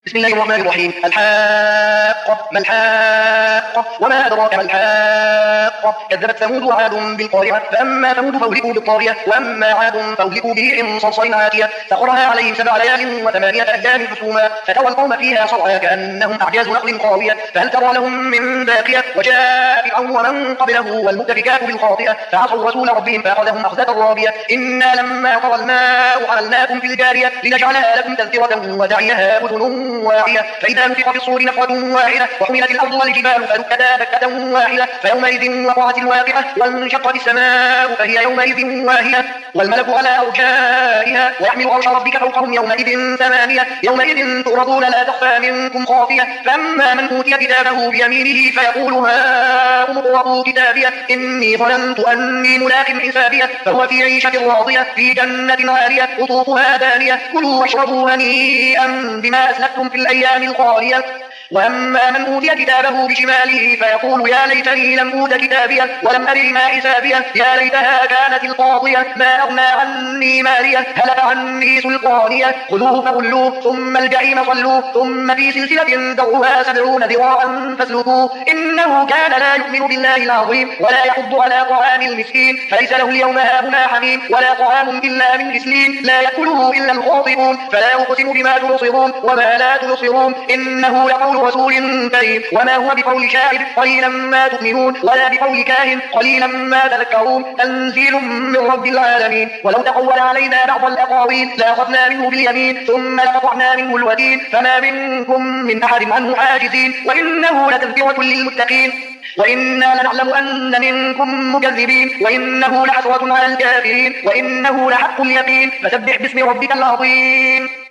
بسم الله الرحمن الرحيم. الحاقة ما الحاقة وما أدراك ما الحاقة كذبت ثمود وعاد بالقارعة فأما ثمود فأهلكوا بالطاغية وأما عاد فأهلكوا بريح صرصر عاتية سخرها عليهم 7 ليال و8 أيام حسوما فترى القوم فيها صرعى كأنهم أعجاز نخل خاوية فهل ترى لهم من باقية وجاء فرعون ومن قبله والمؤتفكات بالخاطئة فعصوا رسول ربهم فأخذهم أخذة رابية إنا لما طغى الماء حملناكم في الجارية لنجعلها لكم تذكرة وتعيها أذن واعية فإذا نفخ في الصور نفخة واحدة وحملت الأرض والجبال فدكتا دكة واحدة فيومئذ وقعت الواقعة وانشقت السماء فهي يومئذ واهية والملك على أرجائها ويحمل عرش ربك فوقهم يومئذ 8 يومئذ تعرضون لا تخفى منكم خافية فأما من أوتي كتابه بيمينه فيقول هاؤم اقرءوا كتابيه إني ظننت أني ملاق حسابيه فهو في عيشة راضية في جنة عالية قطوفها دانية كلوا واشربوا هنيئا بما أسلفتم في الأيام الخالية وأما من أوتي كتابه بشماله فيقول يا ليتني لم أوت كتابيه ولم أدر ما حسابيه يا ليتها كانت القاضية ما أغنى عني ماليه هلك عني سلطانيه خذوه فغلوه ثم الجحيم صلوه ثم في سلسلة ذرعها 70 ذراعا فاسلكوه إنه كان لا يؤمن بالله العظيم ولا يحض على طعام المسكين فليس له اليوم هاهنا حميم ولا طعام إلا من غسلين لا يأكله إلا الخاطئون فلا أقسم بما تبصرون وما لا تبصرون إنه لقول رسول كريم وما هو بقول شاعر قليلا ما تؤمنون ولا بقول كاهن قليلا ما تذكرون تنزيل من رب العالمين ولو تقول علينا بعض الأقاويل لأخذنا منه باليمين ثم لقطعنا منه الوتين فما منكم من أحد عنه حاجزين وإنه لتذكرة للمتقين وإنا لنعلم أن منكم مكذبين وإنه لحسرة على الكافرين وإنه لحق اليقين فسبح باسم ربك العظيم.